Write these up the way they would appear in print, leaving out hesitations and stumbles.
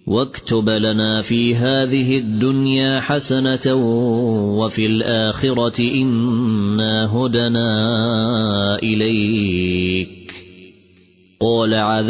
واكتب لنا في هذه الدنيا حسنة وفي الآخرة إنا هدنا إليك. قال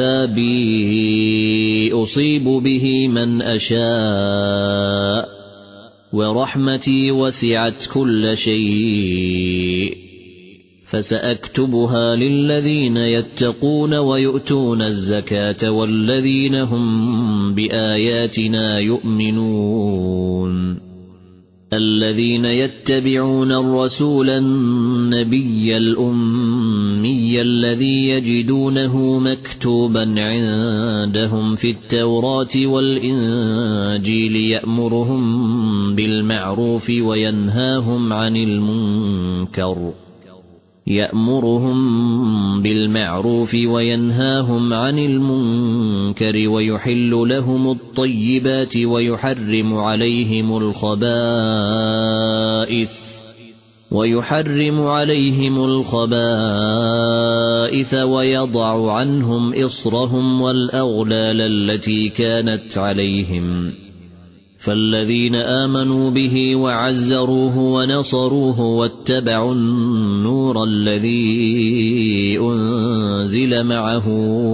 عذابي أصيب به من أشاء ورحمتي وسعت كل شيء فسأكتبها للذين يتقون ويؤتون الزكاة والذين هم بآياتنا يؤمنون. الذين يتبعون الرسول النبي الأمي الذي يجدونه مكتوبا عندهم في التوراة والإنجيل يأمرهم بالمعروف وينهاهم عن المنكر ويحل لهم الطيبات ويحرم عليهم الخبائث ويضع عنهم إصرهم والأغلال التي كانت عليهم. فالذين آمنوا به وعزروه ونصروه واتبعوا النور الذي أنزل معه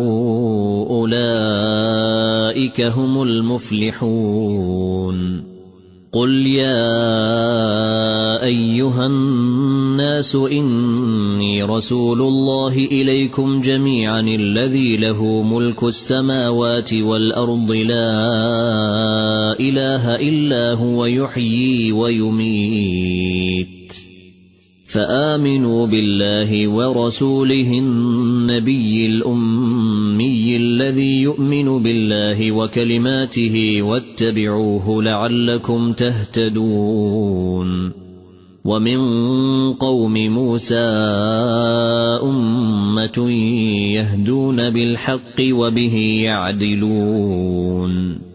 أولئك هم المفلحون. قل يا أيها الناس إني رسول الله إليكم جميعا الذي له ملك السماوات والأرض لا إله إلا هو يحيي ويميت فآمنوا بالله ورسوله النبي الأمي الذي يؤمن بالله وكلماته واتبعوه لعلكم تهتدون. ومن قوم موسى أمة يهدون بالحق وبه يعدلون.